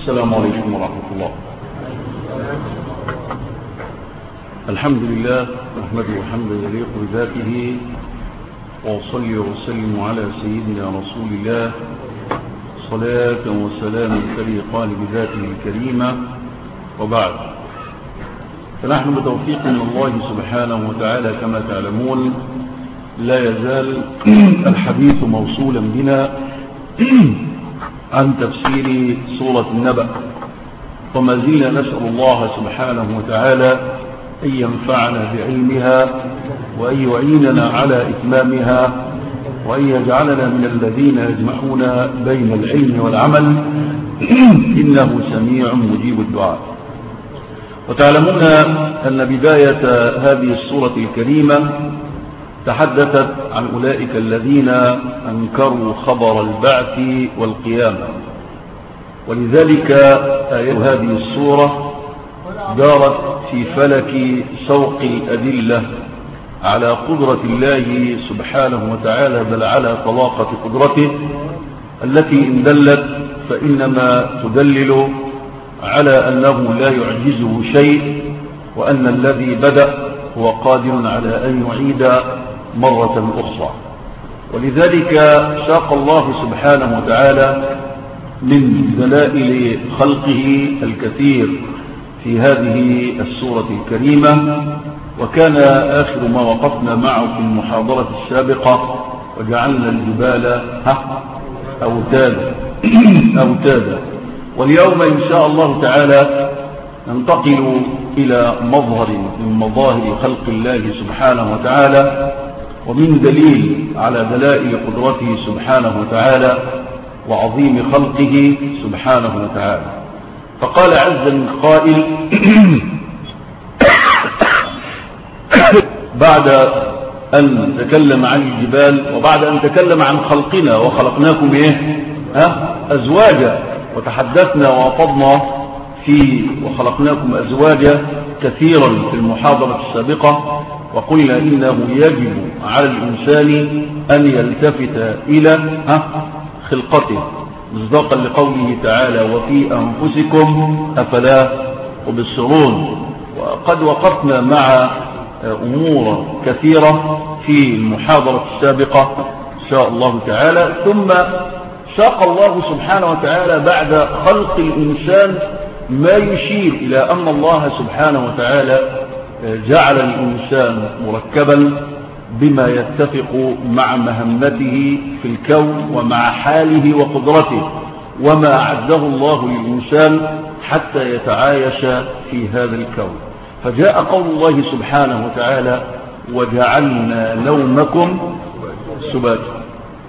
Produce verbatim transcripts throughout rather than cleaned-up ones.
السلام عليكم ورحمة الله. الحمد لله نحمده حمدا يليق بذاته، وأصلي وسلم على سيدنا رسول الله صلاة وسلام تليقان بذاته الكريمة، وبعد. فنحن بتوفيق من الله سبحانه وتعالى كما تعلمون لا يزال الحديث موصولا بنا عن تفسير سورة النبأ، وما زلنا نسأل الله سبحانه وتعالى أن ينفعنا بعلمها وأن يعيننا على إتمامها وأن يجعلنا من الذين يجمعون بين العلم والعمل، إنه سميع مجيب الدعاء. وتعلمون أن بداية هذه السورة الكريمة تحدثت عن أولئك الذين أنكروا خبر البعث والقيامة، ولذلك آية هذه السورة دارت في فلك سوق الأدلة على قدرة الله سبحانه وتعالى، بل على طلاقة قدرته التي إن دلت فإنما تدلل على أنه لا يعجزه شيء، وأن الذي بدأ هو قادر على أن يعيد مرة أخرى. ولذلك شاق الله سبحانه وتعالى من دلائل خلقه الكثير في هذه السورة الكريمة، وكان آخر ما وقفنا معه في المحاضرة السابقة وجعلنا الجبال أوتادا أوتادا. واليوم إن شاء الله تعالى ننتقل إلى مظهر من مظاهر خلق الله سبحانه وتعالى، ومن دليل على دلائل قدرته سبحانه وتعالى وعظيم خلقه سبحانه وتعالى. فقال عز من قائل بعد أن تكلم عن الجبال وبعد أن تكلم عن خلقنا وخلقناكم إيه؟ ها؟ أزواجا، وتحدثنا وأفضنا في وخلقناكم أزواجا كثيرا في المحاضرة السابقة، وقلنا إنه يجب على الإنسان أن يلتفت إلى ها؟ خلقته، مصداقا لقوله تعالى وفي أنفسكم أفلا تبصرون. وقد وقفنا مع أمور كثيرة في المحاضرة السابقة إن شاء الله تعالى. ثم شاق الله سبحانه وتعالى بعد خلق الإنسان ما يشير إلى أن الله سبحانه وتعالى جعل الإنسان مركبا بما يتفق مع مهمته في الكون ومع حاله وقدرته، وما أعده الله للإنسان حتى يتعايش في هذا الكون. فجاء قول الله سبحانه وتعالى وجعلنا نومكم سباتا.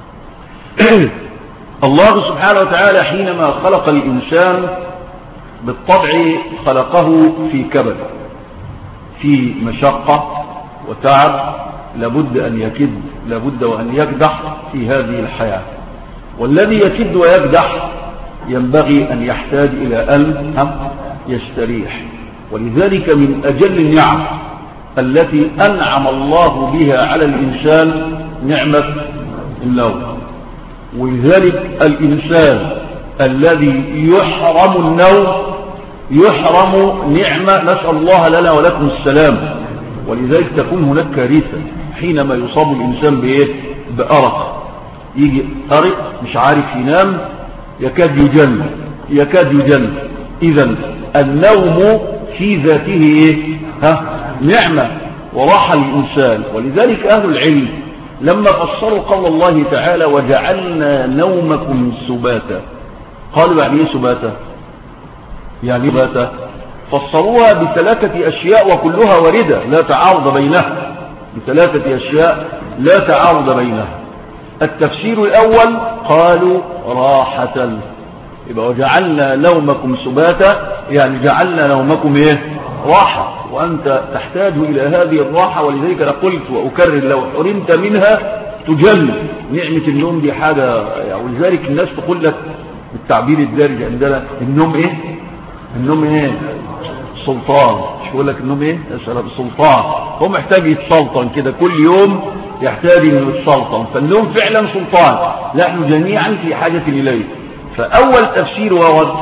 الله سبحانه وتعالى حينما خلق الإنسان بالطبع خلقه في كبد، في مشقة وتعب، لابد أن يكد لابد وأن يكدح في هذه الحياة. والذي يكد ويكدح ينبغي أن يحتاج إلى أن يستريح. ولذلك من أجل النعم التي أنعم الله بها على الإنسان نعمة النوم. ولذلك الإنسان الذي يحرم النوم يحرم نعمة، نسأل الله لنا ولكم السلام. ولذلك تكون هناك كارثة حينما يصاب الإنسان بإيه؟ بأرق، يجي أرق مش عارف ينام، يكاد يجن يكاد يجن. إذن النوم في ذاته إيه؟ ها؟ نعمة وراحة للإنسان. ولذلك أهل العلم لما فسروا قول الله تعالى وجعلنا نومكم سباتا، قالوا يعني ايه سباتا؟ يعني سباتا فسروها بثلاثة أشياء وكلها واردة لا تعارض بينها، بثلاثة أشياء لا تعارض بينها. التفسير الأول قالوا راحة، يبقى وجعلنا نومكم سباتا يعني جعلنا نومكم ايه؟ راحة، وأنت تحتاج إلى هذه الراحة. ولذلك أنا قلت وأكرر لو حرمت منها تجل. نعمة النوم دي حاجة يعني، ولذلك الناس تقول لك بالتعبير الدارج عندنا النوم ايه؟ النوم ايه؟ سلطان. مش يقول لك النوم ايه؟ سلطان. هو محتاج يتسلطن كده كل يوم، يحتاج انه يتسلطن. فالنوم فعلا سلطان، نحن جميعا في حاجة إليه. فأول تفسير ورد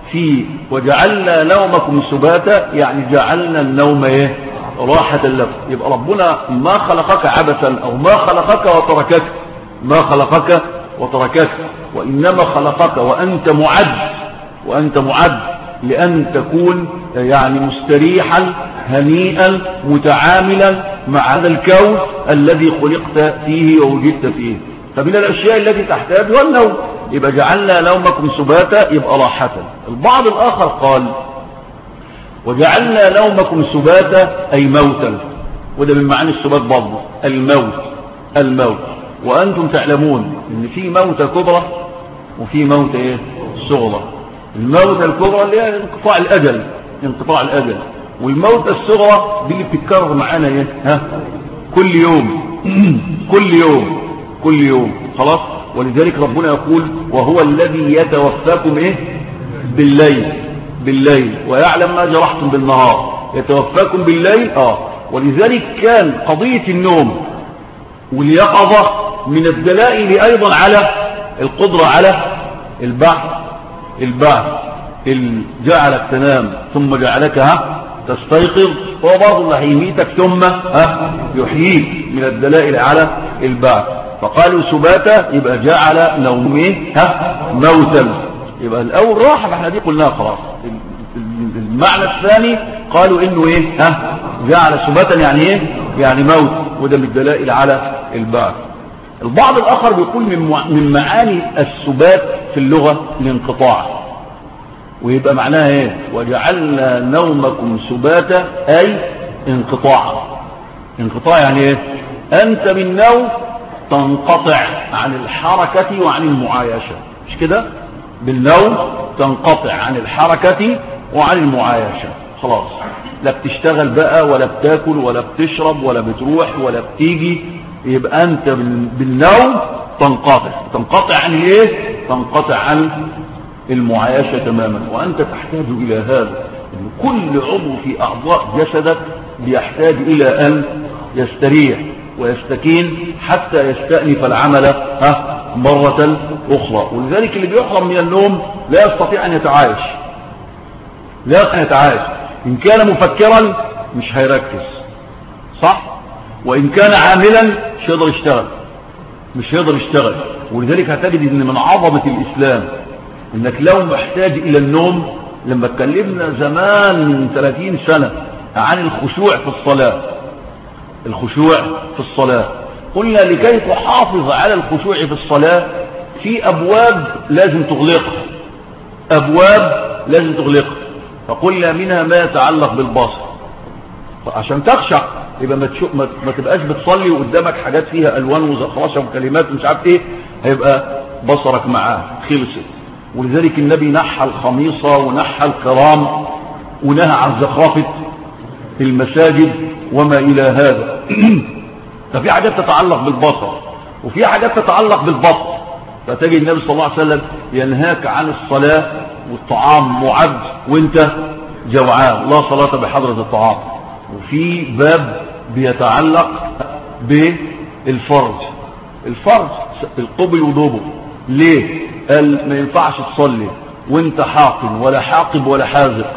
في وجعلنا نومكم سباتا يعني جعلنا النوم ايه راحة لكم. يبقى ربنا ما خلقك عبثا او ما خلقك وتركك، ما خلقك وتركك، وانما خلقك وانت معد، وانت معد لان تكون يعني مستريحا هنيئا متعاملا مع هذا الكون الذي خلقت فيه ووجدت فيه. فمن الاشياء التي تحتاج هو النوم. يبقى جعلنا نومكم سباتا يبقى راحة. البعض الاخر قال وجعلنا نومكم سباتا اي موتا، وده من معاني السبات برضه الموت، الموت. وانتم تعلمون ان في موتة كبرى وفي موتة ايه صغرى. الموتة الكبرى اللي هي انقطاع الاجل، انقطاع الاجل. والموتة الصغرى دي اللي بتتكرر معانا ايه ها كل يوم كل يوم كل يوم خلاص. ولذلك ربنا يقول وهو الذي يتوفاكم ايه بالليل، بالليل ويعلم ما جرحتم بالنهار. يتوفاكم بالليل اه ولذلك كان قضية النوم واليقظة من الدلائل ايضا على القدرة على البعث. البعث اللي جعلك تنام ثم جعلك ها تستيقظ، هو برضه اللي هيميتك ثم ها يحييك، من الدلائل على البعث. فقالوا سباتا يبقى جعل نومه ها موتا، يبقى الاول راحه، احنا دي قلناها خلاص. المعنى الثاني قالوا انه ايه ها جعل سباتا يعني ايه يعني موت، وده من الدلائل على البعث. البعض الاخر بيقول من من معاني السبات في اللغه الانقطاع، ويبقى معناها ايه وجعلنا نومكم سباتا اي انقطاع. انقطاع يعني ايه انت بالنوم تنقطع عن الحركة وعن المعايشة، مش كده؟ بالنوم تنقطع عن الحركة وعن المعايشة، خلاص لا بتشتغل بقى ولا بتاكل ولا بتشرب ولا بتروح ولا بتيجي. يبقى انت بالنوم تنقطع. تنقطع عن ايه؟ تنقطع عن المعايشة تماما. وانت تحتاج الى هذا، ان كل عضو في اعضاء جسدك بيحتاج الى ان يستريح ويستكين حتى يستأنف العمل ها مرة أخرى. ولذلك اللي بيحرم من النوم لا يستطيع أن يتعايش، لا يستطيع أن يتعايش. إن كان مفكرا مش هيركز صح، وإن كان عاملا مش هيقدر يشتغل، مش هيقدر يشتغل. ولذلك هتجد إن من عظمة الإسلام إنك لو محتاج إلى النوم، لما اتكلمنا زمان من ثلاثين سنة عن الخشوع في الصلاة، الخشوع في الصلاة قلنا لكي تحافظ على الخشوع في الصلاة في أبواب لازم تغلقها، أبواب لازم تغلقها. فقلنا منها ما يتعلق بالبصر، عشان تخشع يبقى ما, ما, ما تبقاش بتصلي وقدامك حاجات فيها ألوان وزخرشة وكلمات ومش عارف ايه، هيبقى بصرك معاه خلصت. ولذلك النبي نحى الخميصة ونحى الكرام ونهى عن زخرفة المساجد وما إلى هذا. ففي حاجات تتعلق بالبصر وفي حاجات تتعلق بالبطن. فتجد النبي صلى الله عليه وسلم ينهاك عن الصلاة والطعام معد وانت جوعان، لا صلاة بحضرة الطعام. وفي باب بيتعلق بالفرج، الفرج القبل ودبر. ليه؟ قال ما ينفعش تصلي وانت حاقن ولا حاقب ولا حازق،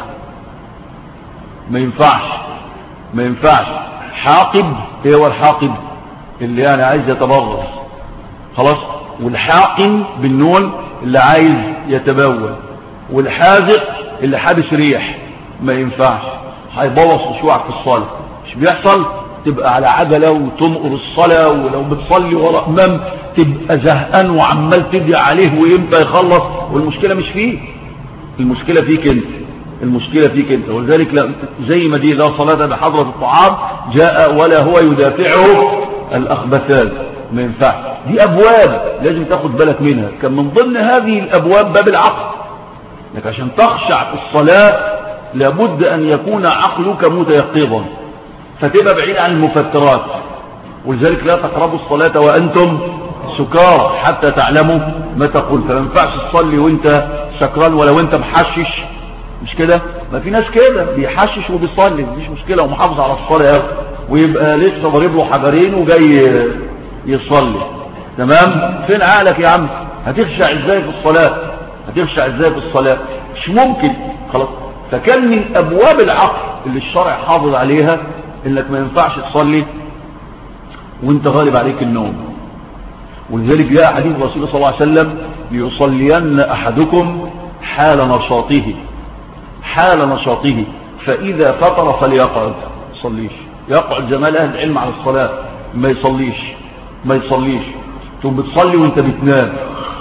ما ينفعش، ما ينفعش. حاقب ايه هو الحاقب؟ اللي يعني عايز يتبرز خلاص، والحاقن بالنون اللي عايز يتبول، والحازق اللي حابس ريح. ما ينفعش، هيبوظ خشوعك في الصلاة. مش بيحصل تبقى على عجلة وتمقر الصلاة، ولو بتصلي ورا امام تبقى زهقان وعمال تدعي عليه ويمتى يخلص، والمشكلة مش فيه، المشكلة فيك انت، المشكلة فيك انت. ولذلك لا زي ما دي لا صلاة بحضرة الطعام جاء ولا هو يدافعه الأخبثان، ما ينفعش. دي أبواب لازم تاخد بالك منها. كان من ضمن هذه الأبواب باب العقل، لك عشان تخشع في الصلاة لابد أن يكون عقلك متيقظا، فتبقى بعيد عن المفترات. ولذلك لا تقربوا الصلاة وأنتم سكارى حتى تعلموا ما تقول. فما ينفعش تصلي وانت سكران ولا وانت محشش، مش كده؟ ما في ناس كده بيحشش وبيصلي مفيش مشكلة ومحافظ على الصلاة، ويبقى لسه ضارب له حجرين وجاي يصلي. تمام؟ فين عقلك يا عم؟ هتخشع ازاي في الصلاة؟ هتخشع ازاي في الصلاة؟ مش ممكن خلاص. فكان من ابواب العقل اللي الشرع حافظ عليها انك ما ينفعش تصلي وانت غالب عليك النوم. ولذلك جاء حديث رسول الله صلى الله عليه وسلم ليصلين احدكم حال نشاطه حال نشاطه فاذا فطر فليقعد. ما يصليش، يقعد زمان اهل العلم على الصلاه، ما يصليش ما يصليش تقوم بتصلي وانت بتنام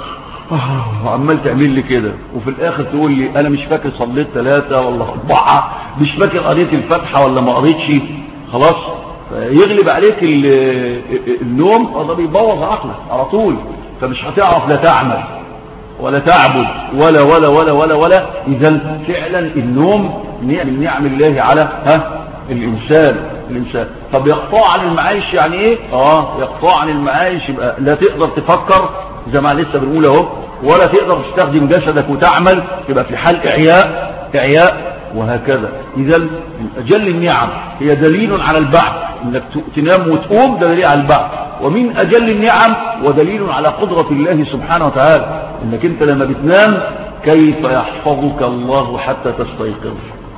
وعمال تعمل لي كده، وفي الاخر تقول لي انا مش فاكر صليت ثلاثة ولا اربعة، مش فاكر قريت الفاتحة ولا ما قريتش. خلاص يغلب عليك النوم، وده بيبوظ عقلك على طول، فمش هتعرف لا تعمل ولا تعبد ولا ولا ولا ولا ولا. اذا فعلا النوم من نعم الله على ها الانسان الانسان. طب يقطع عن المعايش يعني ايه؟ اه يقطع عن المعايش يبقى لا تقدر تفكر زي ما لسه بنقول اهو، ولا تقدر تستخدم جسدك وتعمل، يبقى في حال اعياء اعياء وهكذا. اذا من اجل النعم هي دليل على البعث، انك تنام وتقوم ده دليل على البعث. ومن اجل النعم ودليل على قدرة الله سبحانه وتعالى، انك انت لما بتنام كيف يحفظك الله حتى تستيقظ،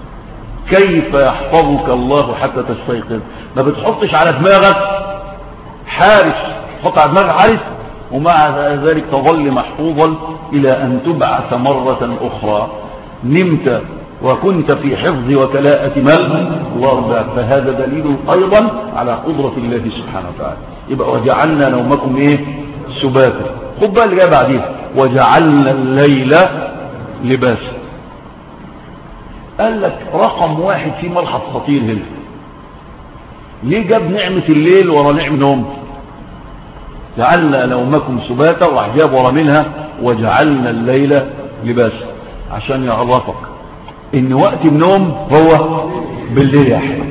كيف يحفظك الله حتى تستيقظ. ما بتحطش على دماغك حارس، تحط على دماغك حارس ومع ذلك تظل محفوظا إلى أن تبعث مرة أخرى. نمت وكنت في حفظ وكلاءة من الله، فهذا دليل أيضا على قدرة الله سبحانه وتعالى. يبقى وجعلنا نومكم إيه؟ سباتا. خد بقى اللي جاي بعدين، وجعلنا الليل لباسا. قال لك رقم واحد في ملحظ خطير هنا، ليه جاب نعمة الليل ورا نعمة نوم؟ جعلنا نومكم سباتا، وراح جاب ورا منها وجعلنا الليل لباسا، عشان يعرفك ان وقت النوم هو بالليل يا حلو،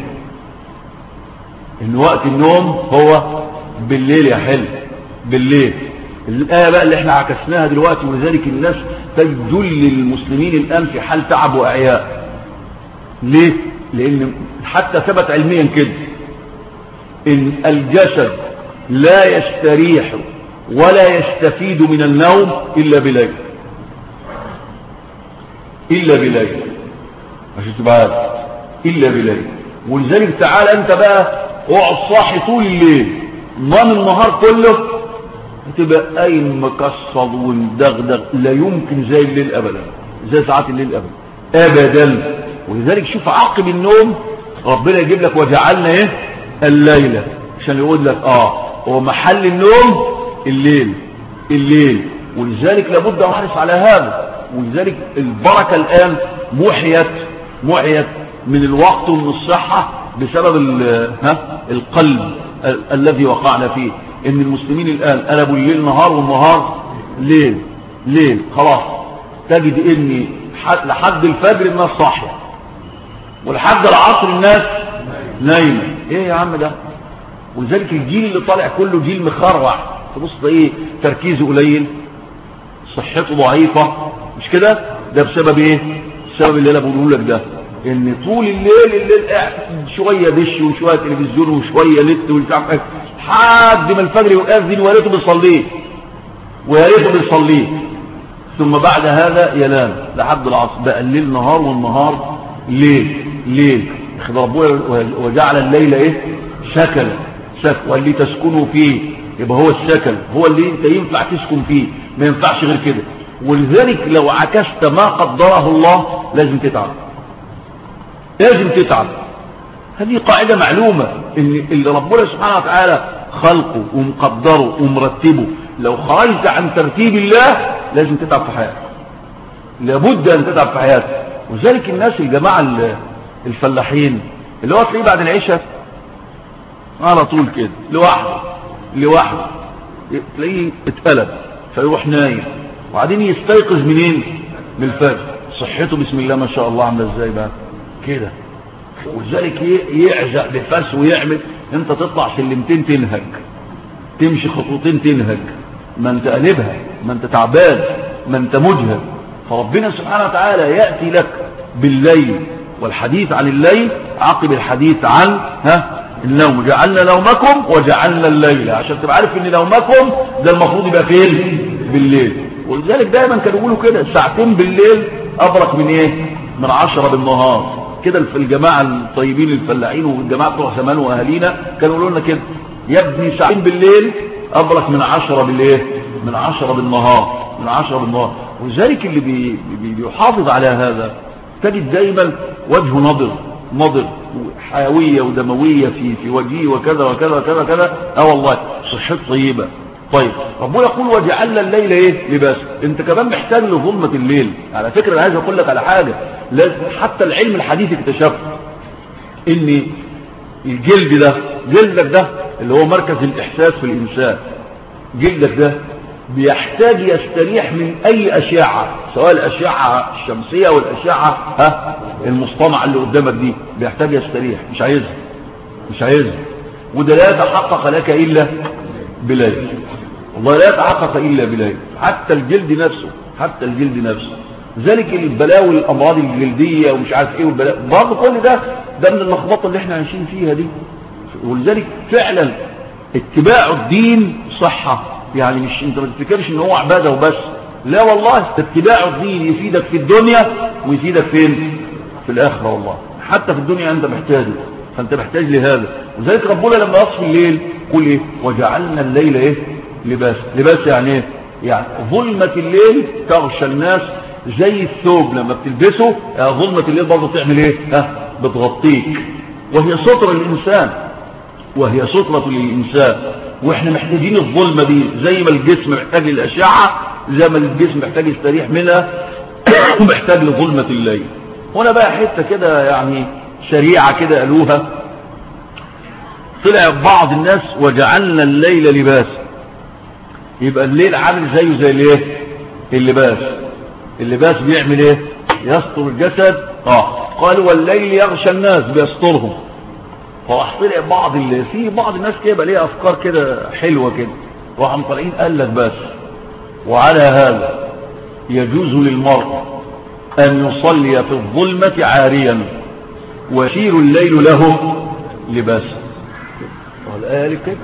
ان وقت النوم هو بالليل يا حلو، بالليل. الآية بقى اللي احنا عكسناها دلوقتي، ولذلك الناس تدل المسلمين الآن في حال تعب وإعياء. ليه؟ لأن حتى ثبت علميا كده ان الجسد لا يستريح ولا يستفيد من النوم إلا بليل، إلا بليل، عشان تبقى عارف، إلا بليل. ولذلك تعال أنت بقى اقعد صاحي طول الليل، نام النهار كله، هتبقى قايم مكسر ومدغدغ، لا يمكن زي الليل أبدا، زي ساعات الليل أبدا أبدا. ولذلك شوف عقب النوم ربنا يجيب لك وجعلنا إيه؟ الليلة، عشان يقول لك آه هو محل النوم الليل الليل. ولذلك لابد أن نحرص على هذا. ولذلك البركة الآن محيت محيت من الوقت ومن الصحة بسبب ها القلب ال الذي وقعنا فيه، ان المسلمين الآن قلبوا الليل نهار والنهار ليل ليل. خلاص تجد ان لحد الفجر الناس صاحية ولحد العصر الناس نايمة. ايه يا عم ده؟ ولذلك الجيل اللي طالع كله جيل مخرع، تبص ده ايه؟ تركيزه قليل، صحته ضعيفة، مش كده؟ ده بسبب ايه؟ بسبب اللي انا بقوله لك ده، ان طول الليل الليل قاعد شويه دش وشويه تلفزيون وشويه نت ومش عارف ايه، لحد ما الفجر يؤذن ويا ريته بيصليه ويا ريته بيصليه، ثم بعد هذا ينام لحد العصر. بقى الليل نهار والنهار ليل ليل. ربنا وجعل الليل ايه؟ سكن سكن واللي تسكنوا فيه، يبقى هو السكن هو اللي انت ينفع تسكن فيه، ما ينفعش غير كده. ولذلك لو عكست ما قدره الله لازم تتعب، لازم تتعب. هذه قاعدة معلومة، ان اللي ربنا سبحانه وتعالى خلقه ومقدره ومرتبه لو خرجت عن ترتيب الله لازم تتعب في حياتك، لابد ان تتعب في حياتك. وذلك الناس الجماعة الفلاحين اللي هو تلاقيه بعد العشاء على طول كده لوحده لوحده تلاقيه اتقلب فيروح نايم، وبعدين يستيقظ منين؟ من الفجر. صحته بسم الله ما شاء الله عامله ازاي بقى كده. ولذلك يعزق بفاس ويعمل، انت تطلع سلمتين تنهج، تمشي خطوتين تنهج، ما انت قلبها، ما انت تعبان، ما انت مجهد. فربنا سبحانه وتعالى يأتي لك بالليل والحديث عن الليل عقب الحديث عن ها النوم. جعلنا نومكم وجعلنا الليل، عشان تبقى عارف ان نومكم ده المفروض يبقى فين؟ بالليل. ولذلك دايما كانوا يقولوا كده ساعتين بالليل ابرك من ايه؟ من عشرة بالنهار. كده الجماعة الطيبين الفلاحين والجماعة بتوع زمان واهالينا كانوا يقولوا لنا كده، يا ابني ساعتين بالليل ابرك من عشرة بالايه؟ من عشرة بالنهار، من عشرة بالنهار. ولذلك اللي بي بي بيحافظ على هذا تجد دايما وجهه نضر نضر حيوية ودموية في في وجهه وكذا وكذا وكذا كذا. اه والله صحته طيبة. طيب ربنا يقول وجعلنا الليل ايه؟ لباس. انت كمان محتاج لظلمة الليل. على فكرة انا عايز اقول لك على حاجة، لازم حتى العلم الحديث اكتشف ان الجلد ده، جلدك ده اللي هو مركز الاحساس في الانسان، جلدك ده بيحتاج يستريح من اي اشعة، سواء الاشعة الشمسية والاشعة ها المصطنعة اللي قدامك دي، بيحتاج يستريح، مش عايزها مش عايزها وده لا يتحقق لك الا بليل. والله لا يتحقق الا بليل. حتى الجلد نفسه، حتى الجلد نفسه. ذلك البلاوي الامراض الجلدية ومش عارف ايه والبلاء برضه كل ده ده من اللخبطه اللي احنا عايشين فيها دي. ولذلك فعلا اتباع الدين صحة، يعني مش انت ما تفتكرش ان هو عبادة وبس، لا والله اتباع الدين يفيدك في الدنيا ويفيدك فين؟ في الاخرة. والله حتى في الدنيا انت محتاجه، فانت محتاج لهذا. وذلك ربنا لما يصفي الليل قل ايه؟ وجعلنا الليل ايه؟ لباس. لباس يعني ايه؟ يعني ظلمة الليل تغشى الناس زي الثوب لما بتلبسه، ظلمة الليل برضه تعمل ايه؟ ها بتغطيك، وهي سترة للإنسان، وهي سترة للإنسان. واحنا محتاجين الظلمة دي زي ما الجسم محتاج للأشعة، زي ما الجسم محتاج يستريح منها ومحتاج لظلمة الليل. هنا بقى حتة كده يعني سريعة كده قالوها، طلع بعض الناس وجعلنا الليل لباس. يبقى الليل عامل زيه زي الايه؟ اللباس. اللباس بيعمل ايه؟ يستر الجسد. اه قالوا والليل يغشى الناس، بيسترهم. فراح طلع بعض اللي في بعض الناس كده ليه افكار كده حلوه كده، راحوا طالعين قال لك بس وعلى هذا يجوز للمرء ان يصلي في الظلمه عاريا ويشير الليل له لباس. والآية قالت كده،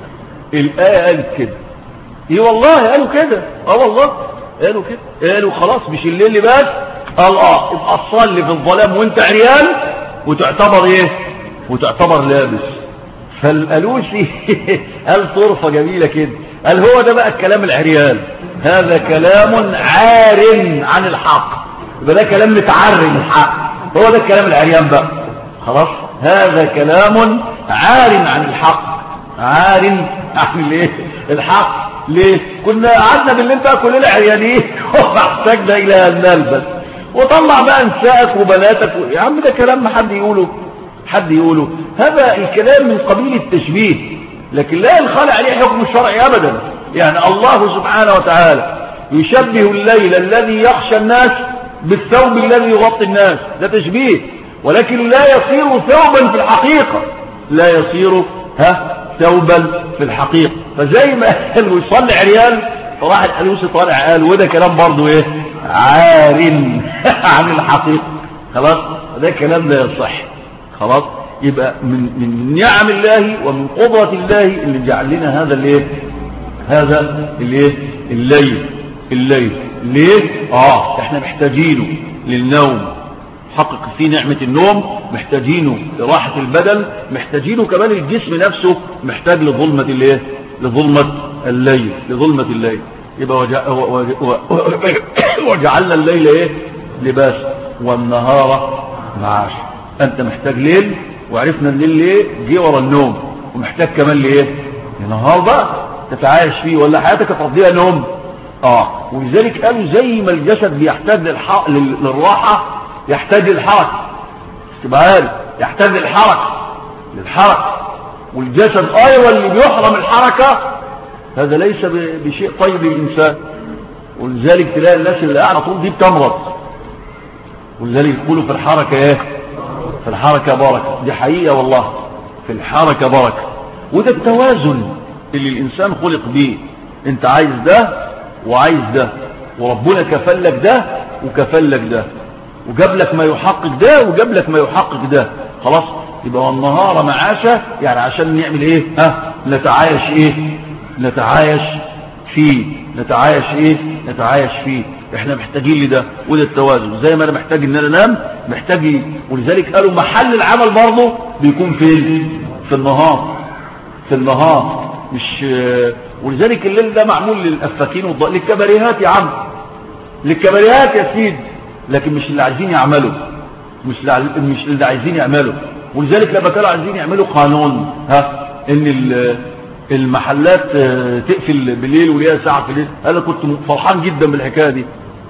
الآية قالت كده. ايه والله قالوا كده، اه والله قالوا كده، قالوا خلاص مش الليل لباس، قال اه ابقى تصلي في الظلام وانت عريان وتعتبر ايه؟ وتعتبر لابس. فالألوسي قال طرفة جميلة كده، قال هو ده بقى الكلام العريان، هذا كلام عار عن الحق، يبقى ده كلام متعر من الحق، هو ده الكلام العريان بقى. خلاص هذا كلام عار عن الحق، عار عن الايه؟ الحق. ليه؟ كنا قعدنا بالليل بقى كلنا عريانين واحتاجنا الى ان نلبس، وطلع بقى نسائك وبناتك و... يا عم ده كلام ما حد يقوله، حد يقوله. هذا الكلام من قبيل التشبيه، لكن لا ينخلع عليه حكم الشرعي ابدا. يعني الله سبحانه وتعالى يشبه الليل الذي يخشى الناس بالثوب الذي يغطي الناس، ده تشبيه، ولكن لا يصير ثوبا في الحقيقة، لا يصير ها ثوبا في الحقيقة. فزي ما قال ويصلي عريان، فراح الألوسي طالع قال وده كلام برضو ايه؟ عار عن الحقيقة. خلاص ده كلام لا يصح. خلاص يبقى من من نعم الله ومن قدرة الله اللي جعل لنا هذا الايه؟ هذا الايه؟ الليل. الليل ليه؟ اه احنا محتاجينه للنوم، حقق فيه نعمة النوم، محتاجينه لراحة البدن، محتاجينه كمان الجسم نفسه محتاج لظلمة الايه؟ لظلمة الليل، لظلمة الليل. يبقى وجع... وجعلنا الليل ايه؟ لباس والنهار معاش. انت محتاج ليل، وعرفنا الليل ليه جه ورا النوم، ومحتاج كمان ليه؟ النهار بقى تتعايش فيه، ولا حياتك تقضيها نوم؟ اه ولذلك قالوا زي ما الجسد بيحتاج للح... للراحة يحتاج للحركة، تبقى عارف يحتاج للحركة للحركة والجسد ايضا اللي بيحرم الحركة هذا ليس بشيء طيب للإنسان. ولذلك تلاقي الناس اللي قاعدة طول دي بتمرض، ولذلك يقولوا في الحركة ايه؟ في الحركة بركة. دي حقيقة والله، في الحركة بركة. وده التوازن اللي الإنسان خلق به، انت عايز ده وعايز ده، وربنا كفل لك ده وكفل لك ده، وجاب لك ما يحقق ده وجاب لك ما يحقق ده. خلاص يبقى والنهار معاشة، يعني عشان نعمل ايه؟ ها نتعايش ايه؟ نتعايش فيه، نتعايش ايه؟ نتعايش فيه. احنا محتاجين لده وده التوازن، زي ما انا محتاج ان انا انام محتاج. ولذلك قالوا محل العمل برضه بيكون في في النهار، في النهار مش. ولذلك الليل ده معمول للافاكين والض... للكباريهات يا عم، للكباريهات يا سيدي، لكن مش اللي عايزين يعملوا، مش اللي مش اللي عايزين يعملوا. ولذلك لما كانوا عايزين يعملوا قانون ها ان المحلات تقفل بالليل وليها ساعه في الليل، انا كنت فرحان جدا بالحكايه دي،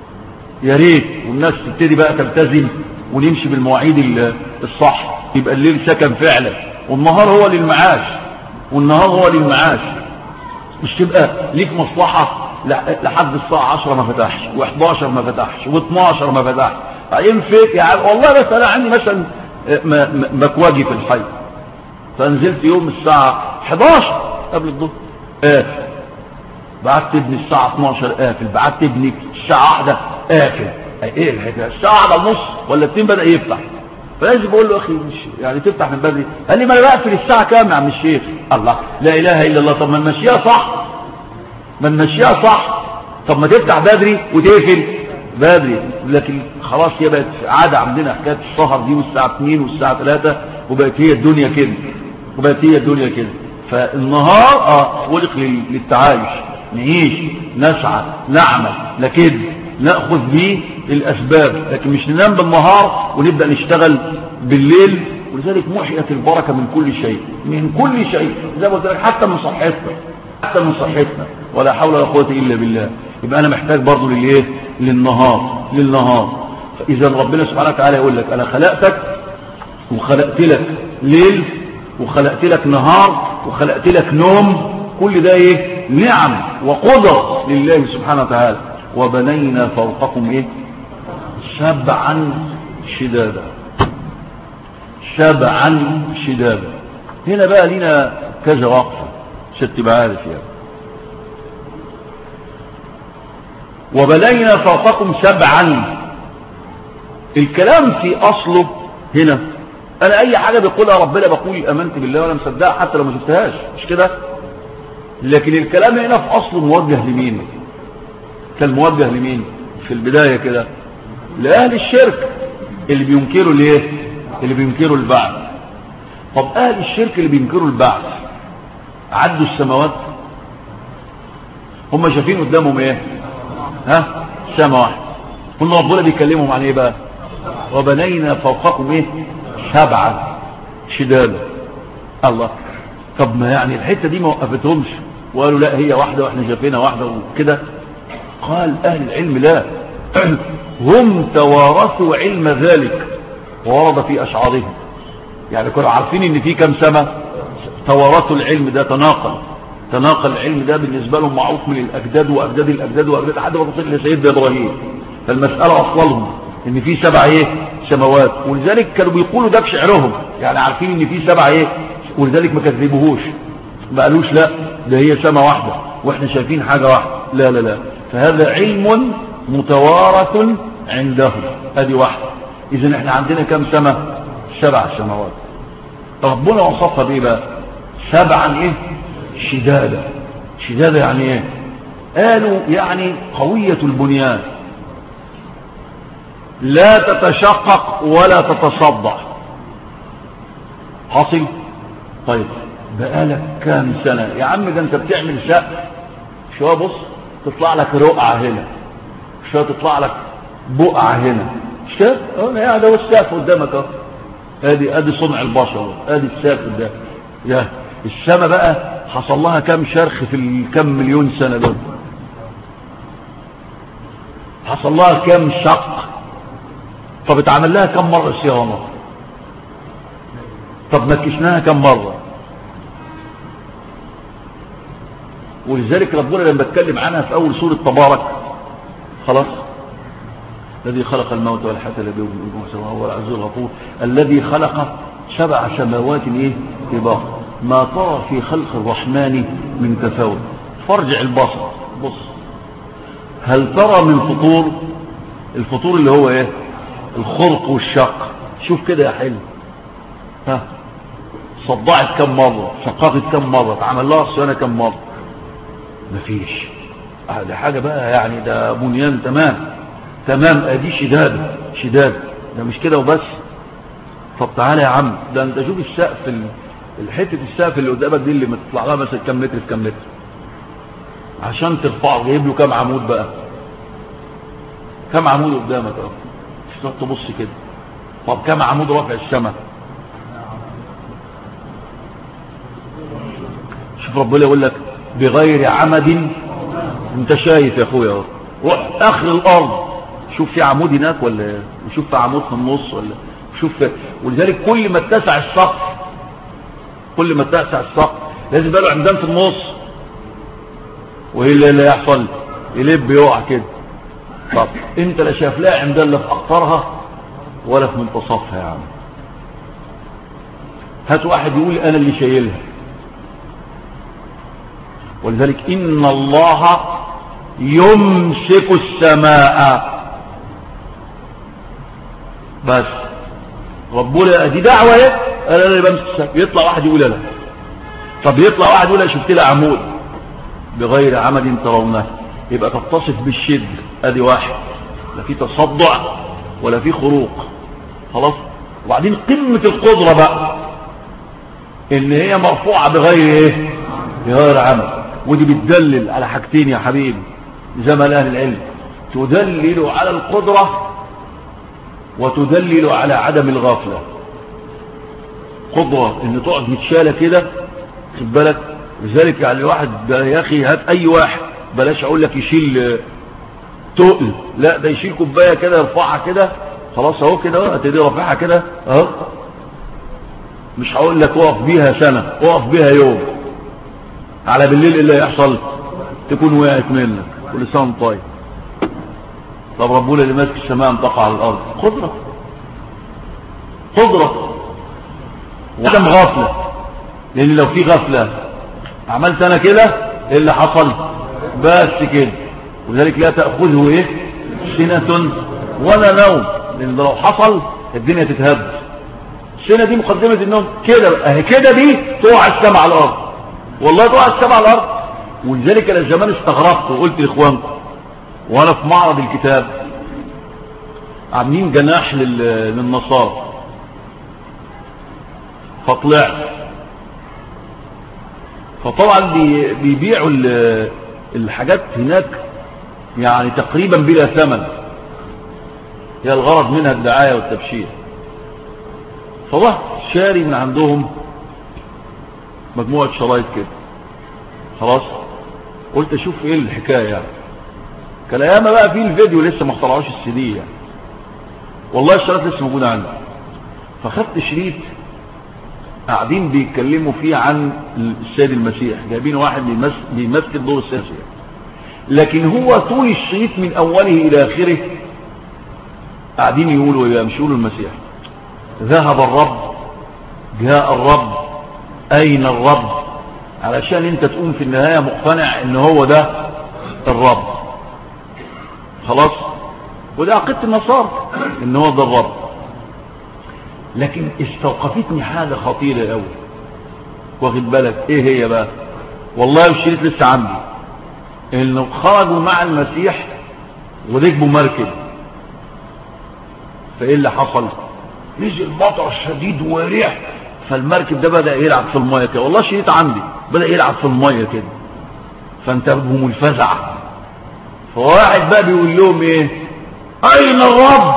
يا ريت والناس تبتدي بقى تلتزم ونمشي بالمواعيد الصح، يبقى الليل سكن فعلا والنهار هو للمعاش، والنهار هو للمعاش، مش تبقى ليك مصلحه لحد الساعه عشرة ما فتحش و11 ما فتحش و12 ما فتحش. ينفق يعني والله. بس انا عندي مثلا مكواجي في الحي، فنزلت يوم الساعه حداشر قبل الظهر قافل، بعت ابني الساعه اتناشر قافل، بعت ابني الساعه واحدة قافل. ايه الحكايه؟ الساعه واحدة ونص ولا اتنين بدا يفتح، فلازم بقول له اخي مش يعني تفتح من بدري؟ قال لي ما انا بقفل الساعه كام يا عم الشيخ؟ الله، لا اله الا الله. طب ما نمشيها صح، ما نمشيها صح. طب ما تفتح بدري وتقفل بدري. لكن خلاص هي بقت عاده عندنا حكايه السهر دي، والساعه اتنين والساعه تلاتة، وبقت هي الدنيا كده، وبقت هي الدنيا كده. فالنهار اه خلق للتعايش، نعيش نسعى نعمل، لكن ناخذ به الاسباب، لكن مش ننام بالنهار ونبدا نشتغل بالليل. ولذلك محيت البركه من كل شيء، من كل شيء زي ما قلت لك، حتى من صحتنا، حتى من صحتنا. ولا حول ولا قوه الا بالله. يبقى انا محتاج برضه للايه؟ للنهار، للنهار. فاذا ربنا سبحانه وتعالى يقول لك انا خلقتك وخلقت لك ليل وخلقت لك نهار وخلقت لك نوم، كل ده ايه؟ نعم وقدر لله سبحانه وتعالى. وبنينا فوقكم ايه؟ سبعا شدادا، سبعا شدادا. هنا بقى لنا كذا وقفه عشان تبقى عارف يعني. وبنينا فوقكم سبعا، الكلام في اصله هنا انا اي حاجه بيقولها ربنا بقول امنت بالله وانا مصدقها حتى لو ما شفتهاش، مش كده؟ لكن الكلام هنا في اصله موجه لمين؟ كان موجه لمين في البدايه كده؟ لاهل الشرك اللي بينكروا الايه؟ اللي بينكروا البعث. طب اهل الشرك اللي بينكروا البعث عدوا السماوات؟ هم شايفين قدامهم ايه؟ ها؟ سماء واحده. قلنا ربنا بيكلمهم عن ايه بقى؟ وبنينا فوقكم ايه؟ سبعا شدادا. الله، طب ما يعني الحته دي ما وقفتهمش وقالوا لا هي واحده واحنا شايفينها واحده وكده؟ قال اهل العلم لا، هم توارثوا علم ذلك وورد في اشعارهم. يعني كانوا عارفين ان في كم سماء، توارثوا العلم ده، تناقل تناقل العلم ده بالنسبه لهم معروف من الاجداد واجداد الاجداد واجداد لحد ما وصل لسيدنا ابراهيم. فالمساله اصلهم ان في سبع ايه؟ سماوات. ولذلك كانوا بيقولوا ده في شعرهم، يعني عارفين ان في سبع ايه، ولذلك ما كذبوهوش، ما قالوش لا ده هي سماء واحده واحنا شايفين حاجه واحده، لا لا لا. فهذا علم متوارث عندهم، ادي واحده. اذا احنا عندنا كم سماء؟ سبع سماوات. ربنا وصفها بايه بقى؟ سبعا ايه؟ شدادا. شدادا يعني ايه؟ قالوا يعني قويه البنيان، لا تتشقق ولا تتصدع. حاصل؟ طيب بقالك كام سنة يا عم ده انت بتعمل سقف، شوية بص تطلع لك رقعة هنا، شوية تطلع لك بقعة هنا، مش كده؟ اه يعني ده السقف قدامك اهو، ادي ادي صنع البشر، ادي السقف قدامك. يا السما بقى حصل لها كام شرخ في الكم مليون سنة دول؟ حصل لها كام شق؟ طب اتعمل لها كم مرة صيانة؟ طب نكشناها كم مرة؟ ولذلك ربنا لما اتكلم عنها في اول سورة تبارك خلاص، الذي خلق الموت والحياة ليبلوكم وهو العزيز الغفور الذي خلق سبع سماوات ايه طباقا ما ترى في خلق الرحمن من تفاوت فارجع البصر بص هل ترى من فطور؟ الفطور اللي هو ايه؟ الخرق والشق. شوف كده يا حلو، ها صدعت كم مرة، شققت كم مرة، اتعمل لها صيانة كم مرة؟ مفيش. اه ده حاجة بقى يعني، ده بنيان تمام تمام، ادي شداد شداد، ده مش كده وبس. طب تعالى يا عم، ده انت شوف السقف، الحتة السقف اللي قدامك دي اللي ما تطلع لها مثلا كام متر في كام متر عشان ترفعه، جايب له كام عمود بقى، كام عمود قدامك اهو، مش تبص كده. طب كام عمود رافع السماء؟ شوف ربنا يقول لك بغير عمد، انت شايف يا اخويا اهو، روح اخر الارض شوف في عمود هناك ولا، شوف في عمود في النص ولا، شوف. ولذلك كل ما اتسع السقف، كل ما اتسع السقف لازم يبقى له عمدان في النص، وايه اللي يحصل؟ يلب يقع كده. طب انت لا شايف لها عمدان لا في اقطارها ولا في منتصفها يا عم. هات واحد يقول انا اللي شايلها. ولذلك ان الله يمسك السماء، بس ربنا دي دعوه ايه؟ انا اللي بمسك السماء. يطلع واحد يقول انا، طب يطلع واحد يقول انا شفت لها عمود بغير عمد ترونه، يبقى تتصف بالشد. ادي واحد، لا في تصدع ولا في خروق، خلاص. وبعدين قمه القدره بقى ان هي مرفوعه بغير ايه؟ بغير عمد. ودي بتدلل على حاجتين يا حبيبي زي ما اهل العلم، تدلل على القدره وتدلل على عدم الغفله. قدره ان تقعد متشاله كده، خد بالك. لذلك يعني الواحد ده يا اخي، هات اي واحد، بلاش اقول لك يشيل تقل، لا ده يشيل كوبايه كده يرفعها كده، خلاص اهو كده، هتدي رافعها كده اهو. مش هقول لك اقف بيها سنه، اقف بيها يوم، على بالليل اللي يحصل تكون وقعت منك. كل سنه وانت طيب. طب ربنا اللي ماسك السماء ان تقع على الارض، قدره قدره وعدم غفله. لان لو في غفله عملت انا كده، ايه اللي حصل؟ بس كده. ولذلك لا تاخذه ايه؟ سنه ولا نوم، لان لو حصل الدنيا تتهد. السنه دي مقدمه النوم كده اهي، كده دي تقع السماء على الارض، والله تقع السماء على الارض. ولذلك انا زمان استغربت وقلت لاخوانكم وانا في معرض الكتاب، عاملين جناح للنصارى، فطلعت، فطبعا بيبيعوا الحاجات هناك يعني تقريبا بلا ثمن، هي الغرض منها الدعاية والتبشير. فواحد شاري من عندهم مجموعة شرايط كده، خلاص. قلت اشوف ايه الحكاية يعني، كان ايام بقى في الفيديو لسه ما اخترعوش السي دي يعني، والله الشرايط لسه موجودة عندي. فخدت شريط قاعدين بيتكلموا فيه عن السيد المسيح، جايبين واحد بيمثل دور السيد المسيح، لكن هو طول الشريط من اوله الى اخره قاعدين يقولوا ايه؟ مش يقولوا المسيح ذهب الرب، جاء الرب، اين الرب، علشان انت تقوم في النهاية مقتنع ان هو ده الرب، خلاص. وده عقيدة النصارى ان هو ده الرب. لكن استوقفتني حاجة خطيرة قوي، واخد بالك ايه هي بقى؟ والله الشريط لسه عندي، انه خرجوا مع المسيح وركبوا مركب. فايه اللي حصل؟ نزل مطر شديد وريح، فالمركب ده بدأ يلعب في المية كده، والله الشريط عندي، بدأ يلعب في المية كده، فانتبهوا الفزع. فواحد بقى بيقول لهم ايه؟ اين الرب؟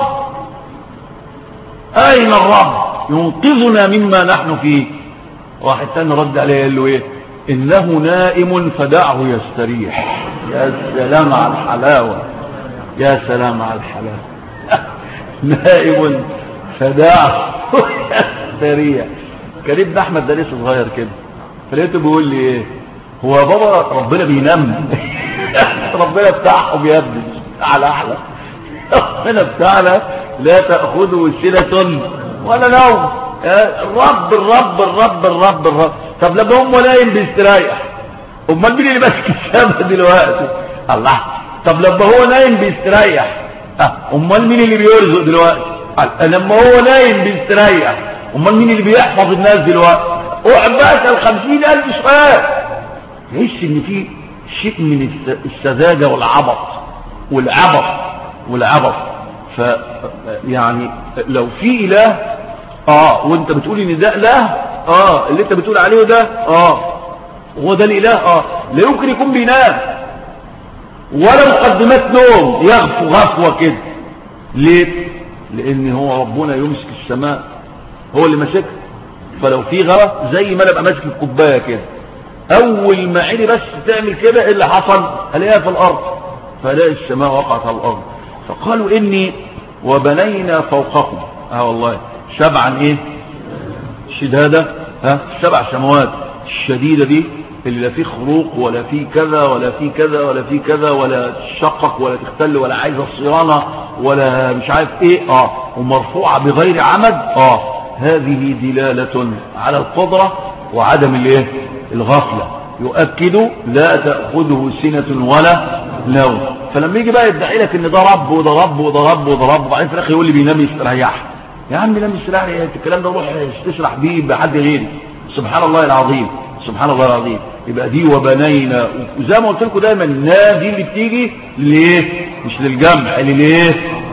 اين الرب ينقذنا مما نحن فيه؟ واحد تاني رد عليه قال له ايه؟ انه نائم فدعه يستريح. يا سلام على الحلاوة، يا سلام على الحلاوة. نائم فدعه يستريح. كان ابن احمد ده لسه صغير كده، فلقيته بيقول لي ايه؟ هو بابا ربنا بينام؟ ربنا بتاعهم يا ابني على احلى، ربنا بتاعنا لا تأخذه سنة ولا نوم. الرب الرب الرب الرب الرب. طب لما هم نايم بيستريح، امال مين اللي ماسك السماء دلوقتي؟ الله. طب لما هو نايم بيستريح، امال مين اللي بيرزق دلوقتي؟ لما هو نايم بيستريح، امال مين اللي بيحفظ الناس دلوقتي؟ اقعد بقى اسال خمسين الف سؤال، تحس ان في شيء من السذاجة والعبط والعبط والعبط. ف يعني لو في اله اه وانت بتقول ان ده اله اه اللي انت بتقول عليه ده اه هو ده الاله اه لا يمكن يكون بينام ولا مقدمات نوم يغفو غفوه كده. ليه؟ لان هو ربنا يمسك السماء هو اللي ماسكها. فلو في غوا زي ما انا ابقى ماسك الكوبايه كده اول ما عيني بس تعمل كده ايه اللي حصل؟ الاقيها في الارض فلاقي السماء وقعت على الارض. فقالوا اني وبنينا فوقكم اه والله سبعا ايه شداده ها سبع سماوات الشديده دي اللي لا فيه خروق ولا فيه كذا ولا فيه كذا ولا فيه كذا ولا تشقق ولا تختل ولا عايزه صيانه ولا مش عارف ايه اه ومرفوعه بغير عمد اه هذه دلاله على القدره وعدم الايه الغفله. يؤكد لا تاخذه سنه ولا نوم. فلما يجي بقى يدعي لك ان ده رب وده رب وده رب وده رب وبعدين في الاخر يقول لي بينام يستريح. يا عم نام يستريح الكلام ده روح تسرح بيه بحد غيري. سبحان الله العظيم سبحان الله العظيم. يبقى دي وبنينا وزي ما قلت لكم دايما النا دي اللي بتيجي ليه مش للجمع ليه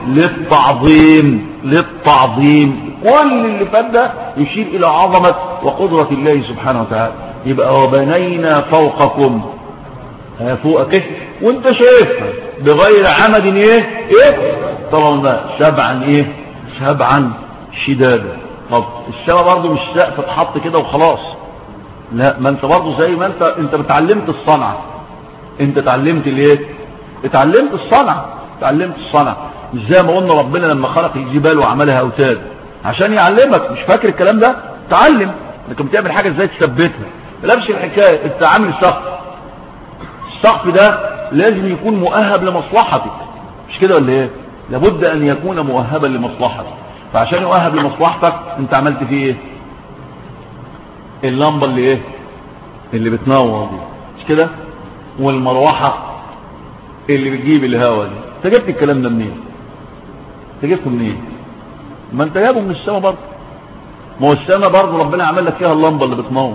للتعظيم للتعظيم. كل اللي فات ده يشير الى عظمه وقدره الله سبحانه وتعالى. يبقى وبنينا فوقكم فوقك ايه وانت شايفها بغير عمد ايه ايه طبعا سبعا ايه سبعا شدادا. طب السماء برضه مش سقف اتحط كده وخلاص لا ما انت برضه زي ما انت انت اتعلمت الصنعه انت اتعلمت الايه اتعلمت الصنعه اتعلمت الصنعه. مش زي ما قلنا ربنا لما خلق الجبال وعملها اوتاد عشان يعلمك. مش فاكر الكلام ده؟ تعلم انك بتعمل حاجه ازاي تثبتها. نفس الحكايه انت عامل سقف السقف ده لازم يكون مؤهب لمصلحتك مش كده ولا ايه؟ لابد ان يكون مؤهبا لمصلحتك. فعشان يؤهب لمصلحتك انت عملت فيه ايه؟ اللمبه اللي ايه اللي بتنور دي مش كده والمروحه اللي بتجيب الهواء دي. انت جبت الكلام ده منين؟ انت جبته منين؟ ما انت جايبه من السماء برضه. ما هو السماء برضه ربنا عمل لك فيها اللمبه اللي بتنور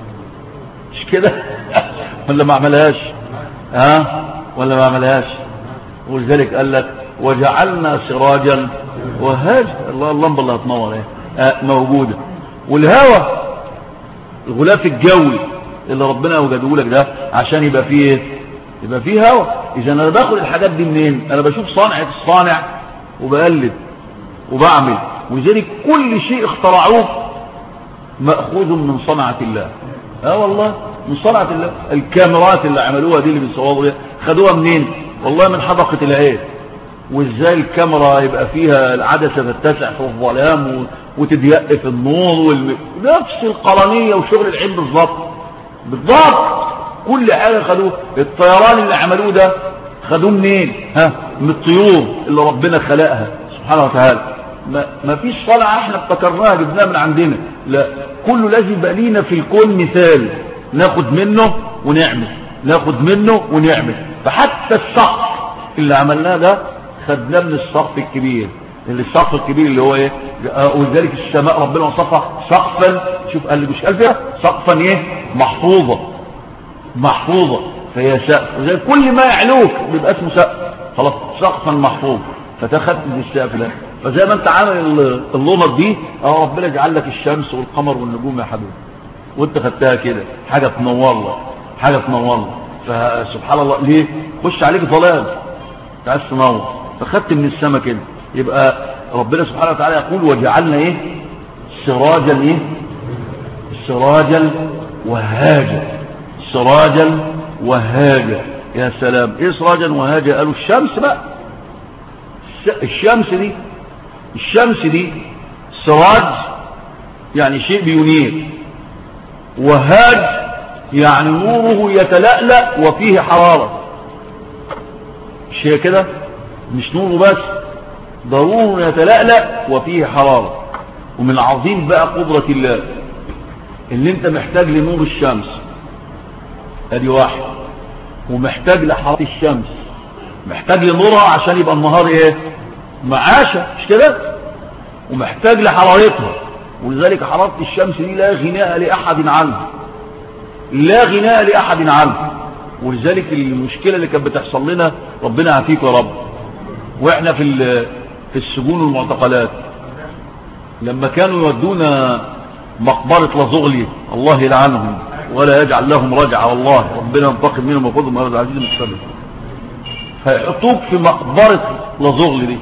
مش كده ولا ما عملهاش ها ولا ما عملهاش؟ ولذلك قال لك وجعلنا سراجا وهاجا. الله اللمبه اللي هتنور ايه آه موجوده. والهواء الغلاف الجوي اللي ربنا اوجده لك ده عشان يبقى فيه ايه يبقى فيه هواء. اذا انا باخد الحاجات دي منين؟ انا بشوف صنعه الصانع وبقلد وبعمل. ولذلك كل شيء اخترعوه ماخوذ من صنعه الله. اه والله من صنعه الله. الكاميرات اللي عملوها دي اللي بيصوروا دي خدوها منين؟ والله من حدقه العين. وازاي الكاميرا يبقى فيها العدسه تتسع في الظلام وتضيق في النور والم... نفس القرنيه وشغل العين بالظبط بالظبط. كل حاجه خدوه. الطيران اللي عملوه ده خدوه منين؟ ها من الطيور اللي ربنا خلقها سبحانه وتعالى. ما, ما فيش صنعه احنا ابتكرناها جبناها من عندنا لا كله لازم يبقى لينا في الكون مثال ناخد منه ونعمل ناخد منه ونعمل. فحتى السقف اللي عملناه ده خدناه من السقف الكبير اللي السقف الكبير اللي هو ايه. ولذلك السماء ربنا وصفها سقفا شوف قال لي مش قال فيها سقفا ايه محفوظه محفوظه فهي سقف. وذلك كل ما يعلوك بيبقى اسمه سقف خلاص سقفا محفوظ. فتاخدت من السقف ده. فزي ما انت عامل اللمض دي اه ربنا يجعل لك الشمس والقمر والنجوم يا حبيبي وانت خدتها كده حاجه تنور لك حاجه تنور لك. فسبحان الله ليه خش عليك ظلام انت عايز تنور فخدت من السماء كده. يبقى ربنا سبحانه وتعالى يقول وجعلنا ايه سراجا ايه سراجا وهاجا سراجا وهاجا. يا سلام ايه سراجا وهاجا؟ قالوا الشمس بقى. الشمس دي الشمس دي سراج يعني شيء بينير وهاج يعني نوره يتلألأ وفيه حرارة. مش هي كده؟ مش نوره بس ده نوره يتلألأ وفيه حرارة. ومن عظيم بقى قدرة الله ان انت محتاج لنور الشمس ادي واحد ومحتاج لحرارة الشمس محتاج لنورها عشان يبقى النهار ايه معاشة مش كده ومحتاج لحرارتها. ولذلك حرارة الشمس دي لا غناء لأحد عنه لا غناء لأحد عنه. ولذلك المشكلة اللي كانت بتحصل لنا ربنا يعافيك يا رب، واحنا في في السجون والمعتقلات لما كانوا يودونا مقبرة لازغلي الله يلعنهم ولا يجعل لهم رجعة، والله ربنا ينتقم منهم وياخذهم مرض عزيز المستمر، فيحطوك في مقبرة لازغلي دي.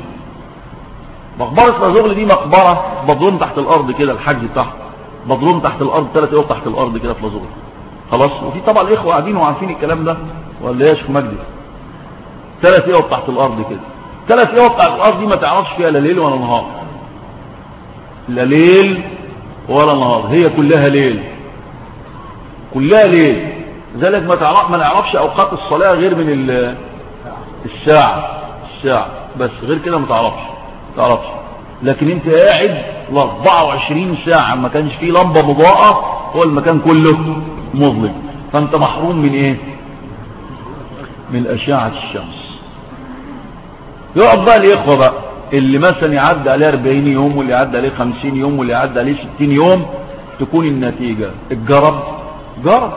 مقبرة لازغلي دي مقبرة بضلوم تحت الارض كده، الحجز تحت بضلوم تحت الارض، ثلاث ايام تحت الارض كده في لازغلي خلاص. وفي طبعا الاخوه قاعدين وعارفين الكلام ده ولا يا شيخ مجدي؟ ثلاث ايام تحت الارض كده، ثلاث ايام تحت الارض دي ما تعرفش فيها لا ليل ولا نهار، لا ليل ولا نهار، هي كلها ليل كلها ليل. لذلك ما تعرف ما نعرفش اوقات الصلاه غير من الساعه الساعه بس، غير كده ما تعرفش تعرفش لكن انت قاعد ل أربعة وعشرين ساعه، ما كانش فيه لمبه مضاءه، هو المكان كله مظلم، فانت محروم من ايه؟ من اشعه الشمس. يقعد بقى الاخوه بقى اللي مثلا يعدي عليه أربعين يوم واللي يعدي عليه خمسين يوم واللي يعدي عليه ستين يوم، تكون النتيجه الجرب جرب.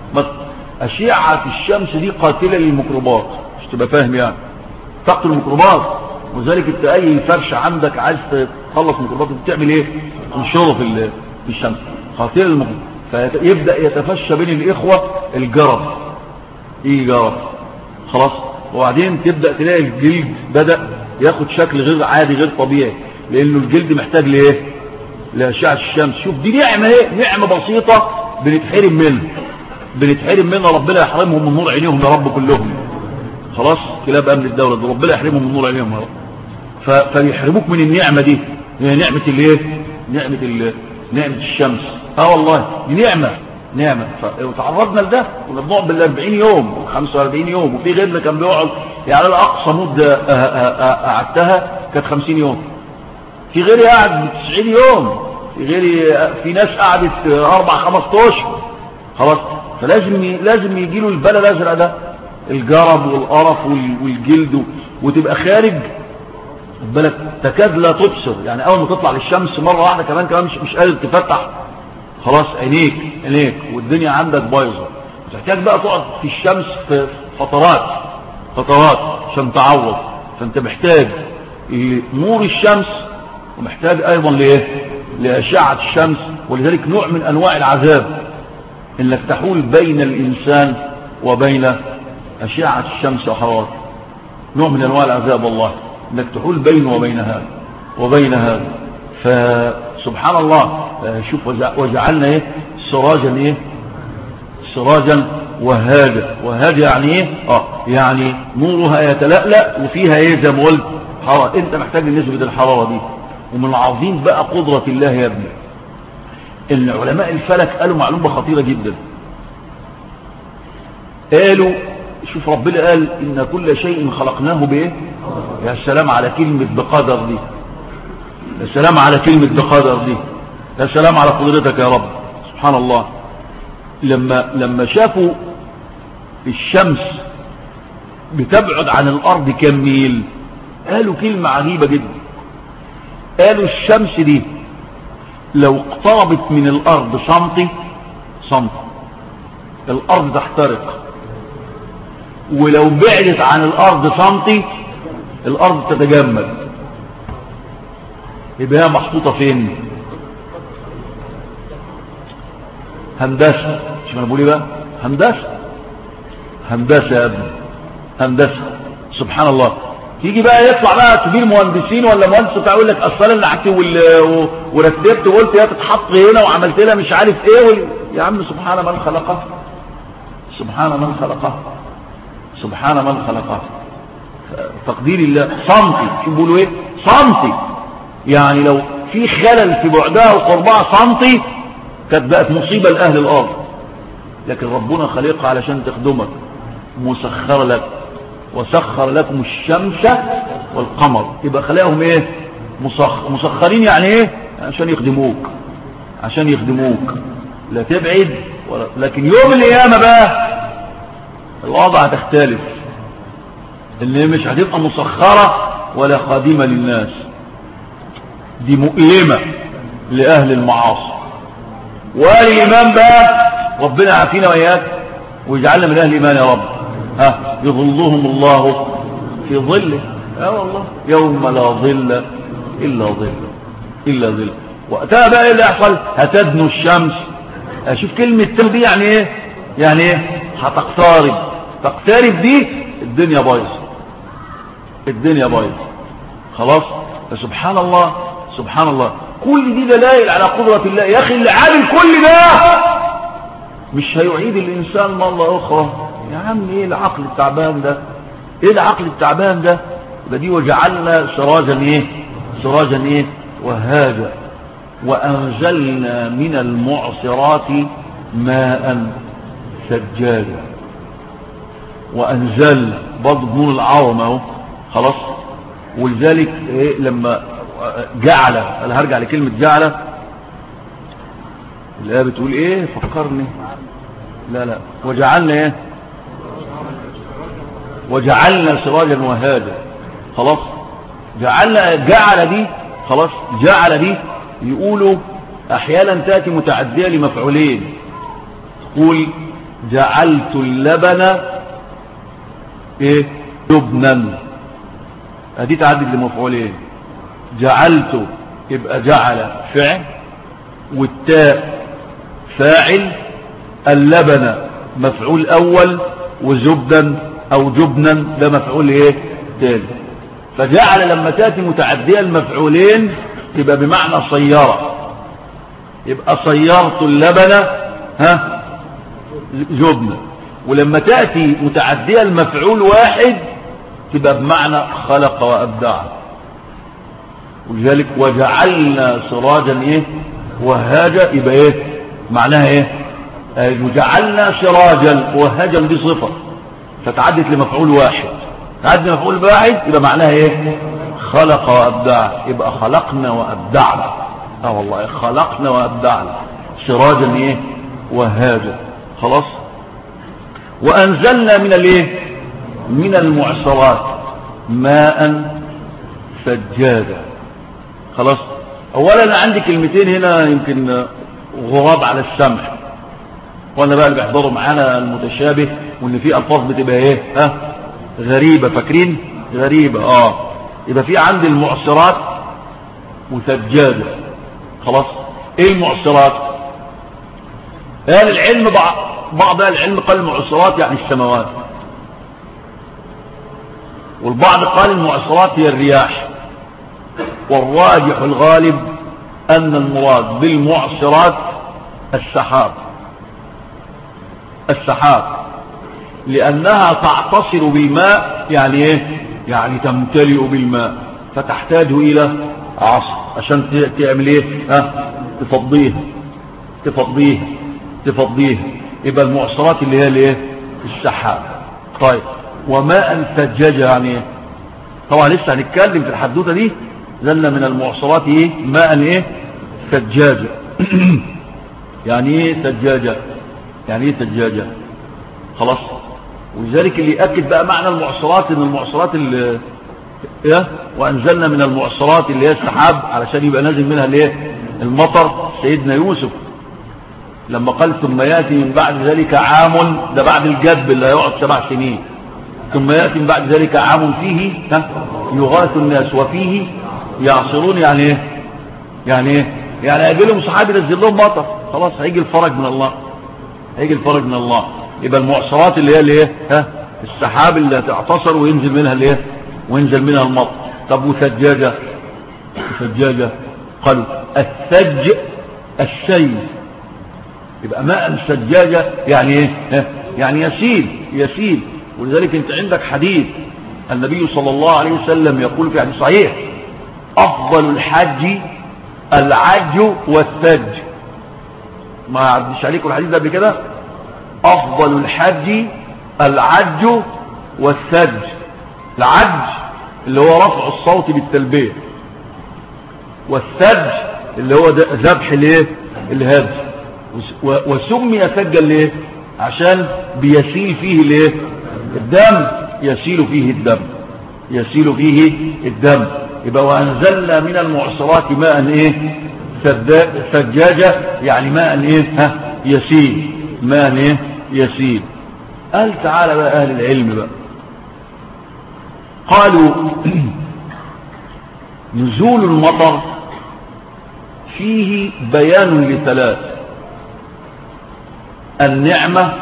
اشعه الشمس دي قاتله للميكروبات، مش تبقى فاهم يعني، تقتل الميكروبات. وذلك انت اي فرشه عندك عايز تخلص ميكروبات بتعمل ايه؟ تنشره في في الشمس، قاتله للميكروبات. فيبدا يتفشى بين الاخوه الجرب، ايه جرب خلاص. وبعدين تبدا تلاقي الجلد بدا ياخد شكل غير عادي غير طبيعي، لانه الجلد محتاج لايه؟ لاشعه الشمس. شوف دي نعمه ايه؟ نعمه بسيطه بنتحرم منها بنتحرم منها ربنا يحرمهم من نور عينيهم يا رب كلهم خلاص. كلاب امن الدوله دي ربنا يحرمهم من نور عينيهم يا رب. فيحرموك من النعمه دي، هي نعمه الايه؟ نعمه ال... نعمه الشمس. اه والله دي نعمه نعمه. فتعرضنا لده، كنا بنقعد بال أربعين يوم وخمسة وأربعين يوم، وفي غيرنا كان بيقعد يعني على اقصى مده قعدتها كانت خمسين يوم، في غيري قعد تسعين يوم، في غيري في ناس قعدت اربع خمس اشهر خلاص. فلازم لازم يجي له البلد الازرق ده، الجرب والقرف والجلد، وتبقى خارج بالك تكاد لا تبصر يعني. اول ما تطلع للشمس مره واحده كمان كمان مش مش قادر تفتح خلاص عينيك عينيك والدنيا عندك بايظه. تحتاج بقى تقعد في الشمس في فترات فترات عشان تعوض. فانت محتاج نور الشمس ومحتاج ايضا لايه؟ لاشعه الشمس. ولذلك نوع من انواع العذاب انك تحول بين الانسان وبين اشعه الشمس وحرارة، نوع من انواع العذاب والله انك تحول بينه وبين هذا وبين هذا. فسبحان الله شوف وجعلنا ايه؟ سراجا ايه؟ سراجا وهاجا. وهاجا يعني ايه؟ اه يعني نورها يتلألأ وفيها ايه زي ما قلت؟ حرارة. انت محتاج نسبة الحرارة دي. ومن عظيم بقى قدرة الله يا ابني ان علماء الفلك قالوا معلومة خطيرة جدا. قالوا شوف ربنا قال ان كل شيء خلقناه بايه؟ يا سلام على كلمة بقدر دي، يا سلام على كلمة بقدر دي، يا سلام على قدرتك يا رب. سبحان الله. لما لما شافوا الشمس بتبعد عن الارض كم ميل، قالوا كلمة عجيبة جدا. قالوا الشمس دي لو اقتربت من الارض سنتي سنتي الارض تحترق، ولو بعدت عن الارض سنتي الارض تتجمد. يبقى هي محطوطة فين؟ هندسة. مش انا بقول ايه بقى؟ هندسة هندسة يا ابني هندسة. سبحان الله. تيجي بقى يطلع بقى كبير مهندسين ولا مهندس بتاع يقول لك اصل انا قعدت ورتبت وقلت يا تتحط هنا وعملت لها مش عارف ايه. يا عم سبحان من خلقه سبحان من خلقه سبحان من خلقه. تقدير الله سنتي. شو بيقولوا ايه؟ سنتي. يعني لو في خلل في بعدها وقربها سنتي كانت بقت مصيبة لأهل الأرض. لكن ربنا خلقها علشان تخدمك، مسخر لك، وسخر لكم الشمس والقمر. يبقى خلقهم ايه؟ مسخ... مسخرين يعني ايه؟ عشان يخدموك عشان يخدموك لا تبعد ولا. لكن يوم القيامة بقى الوضع هتختلف، ان مش هتبقى مسخرة ولا خادمة للناس، دي مؤلمة لأهل المعاصي. وقال الإمام بقى ربنا عافينا وإياك ويجعلنا من اهل الايمان يا رب. ها يظلهم الله في ظله. اه والله يوم لا ظل الا ظل الا ظل. وقتها بقى ايه اللي يحصل؟ هتدنو الشمس. اشوف كلمه تدنو دي يعني ايه؟ يعني ايه؟ هتقترب. تقترب دي الدنيا بايظه، الدنيا بايظه خلاص. فسبحان الله سبحان الله، كل دي دلائل على قدره الله. يا اخي اللي عامل كل ده مش هيعيد الانسان مره اخرى؟ يا عم ايه العقل التعبان ده؟ ايه العقل التعبان ده؟ يبقى دي وجعلنا سراجا ايه؟ سراجا ايه؟ وهاجا وانزلنا من المعصرات ماء ثجاجا. وانزلنا برضه بنون العظمه اهو خلاص. ولذلك إيه لما جعل، انا هرجع لكلمه جعل، الايه بتقول ايه؟ فكرني. لا لا وجعلنا ايه؟ وجعلنا سراجا وهاجا خلاص. جعلنا جعل دي خلاص. جعل دي يقولوا احيانا تاتي متعديه لمفعولين. تقول جعلت اللبن ايه؟ لبنا. ادي تعدد لمفعولين. جعلت يبقى جعل فعل والتاء فاعل، اللبن مفعول اول، وزبدا او جبنا ده مفعول ايه تاني. فجعل لما تاتي متعديه المفعولين تبقى بمعنى صيره. يبقى صيرت اللبن ها جبنا. ولما تاتي متعديه المفعول واحد تبقى بمعنى خلق وابدع. ولذلك وجعلنا سراجا ايه وهاجا يبقى ايه معناها ايه؟ وجعلنا سراجا وهاجا دي صفه فتعدت لمفعول واحد. تعدت لمفعول واحد يبقى معناها ايه؟ خلق وابدع. يبقى خلقنا وابدعنا. اه والله خلقنا وابدعنا سراجا ايه وهاجا خلاص. وانزلنا من الايه؟ من المعصرات ماء ثجاجا خلاص. اولا انا عندي كلمتين هنا يمكن غراب على السمع، وانا بقى اللي بيحضروا معانا المتشابه وان في الفاظ بتبقى ايه ها غريبه. فاكرين غريبه؟ اه يبقى في عندي المعصرات وثجاجا خلاص. ايه المعصرات؟ اهل العلم بعض بعض اهل العلم قال المعصرات يعني السماوات، والبعض قال المعصرات هي الرياح. والراجح الغالب ان المراد بالمعصرات السحاب. السحاب لانها تعتصر بالماء يعني ايه؟ يعني تمتلئ بالماء فتحتاج الى عصر عشان تعمل ايه ها تفضيه تفضيه تفضيه. يبقى المعصرات اللي هي الايه؟ السحاب. طيب وماء ثجاجا يعني ايه؟ طبعا لسه هنتكلم في الحدوته دي. زلنا من المعصرات ايه؟ ماء ايه؟ ثجاجا. يعني ايه ثجاجا؟ يعني ايه ثجاجا خلاص. ولذلك اللي يأكد بقى معنى المعصرات ان المعصرات اللي ايه؟ وانزلنا من المعصرات اللي هي السحاب علشان يبقى نازل منها الايه؟ المطر. سيدنا يوسف لما قال ثم ياتي من بعد ذلك عام، ده بعد الجدب اللي هيقعد سبع سنين. ثم ياتي من بعد ذلك عام فيه ها يغاث الناس وفيه يعصرون. يعني ايه؟ يعني ايه؟ يعني هيجي لهم صحاب ينزل لهم مطر. خلاص هيجي الفرج من الله، هيجي الفرج من الله. يبقى المعصرات اللي هي الايه ها السحاب اللي هتعتصر وينزل منها الايه؟ وينزل منها المطر. طب وثجاجه؟ ثجاجه قالوا الثج السيل. يبقى ماء ثجاجه يعني ايه ها؟ يعني يسيل يسيل. ولذلك انت عندك حديث النبي صلى الله عليه وسلم يقول في حديث صحيح افضل الحج العج والثج. ما عدش عليكم الحديث ده قبل كده؟ افضل الحج العج والثج. العج اللي هو رفع الصوت بالتلبيه، والثج اللي هو ذبح الايه الهدي. وسمي ثجا ليه؟ عشان بيسيل فيه الايه الدم. يسيل فيه الدم يسيل فيه الدم. يبقى وانزلنا من المعصرات ماء ايه ثجاجة يعني ماء ايه ها يسيل. ماء ايه يسيل قال تعالى بقى أهل العلم بقى قالوا نزول المطر فيه بيان لثلاث: النعمة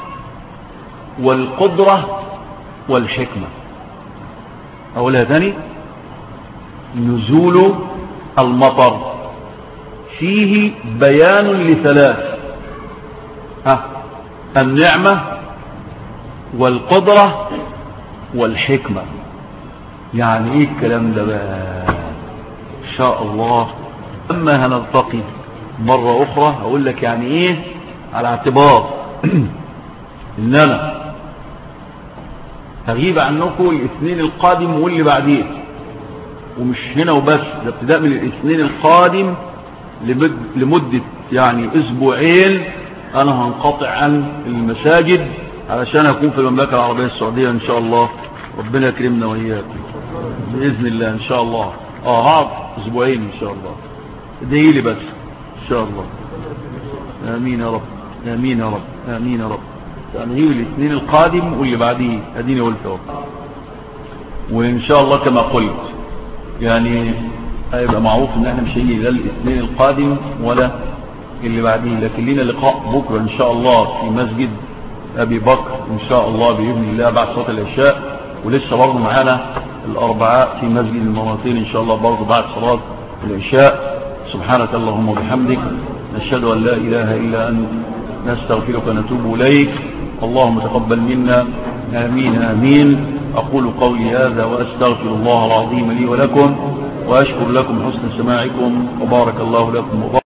والقدرة والحكمة. أقولها تاني: نزول المطر فيه بيان لثلاث: ها النعمة والقدرة والحكمة. يعني ايه الكلام ده بقى؟ ان شاء الله اما هنلتقي مرة اخرى اقول لك يعني ايه، على اعتبار ان انا هغيب عنكم الاثنين القادم واللي بعديه، ومش هنا وبس، ده ابتداء من الاثنين القادم لمدة يعني اسبوعين انا هنقطع عن المساجد علشان اكون في المملكة العربية السعودية ان شاء الله. ربنا يكرمنا وإياكم بإذن الله ان شاء الله. اه هقعد اسبوعين ان شاء الله، ادعي لي بس ان شاء الله. امين يا رب، امين يا رب، امين يا رب. هنغيب الاثنين القادم واللي بعديه، اديني قلت اهو. وان شاء الله كما قلت يعني هيبقى معروف ان احنا مش هيجي لا الاثنين القادم ولا اللي بعديه، لكن لنا لقاء بكره ان شاء الله في مسجد ابي بكر ان شاء الله باذن الله بعد صلاه العشاء. ولسه برضه معانا الاربعاء في مسجد المناطين ان شاء الله برضه بعد صلاه العشاء. سبحانك اللهم وبحمدك، نشهد ان لا اله الا انت، نستغفرك ونتوب اليك. اللهم تقبل منا، امين امين. اقول قولي هذا واستغفر الله العظيم لي ولكم، واشكر لكم حسن سماعكم، وبارك الله لكم.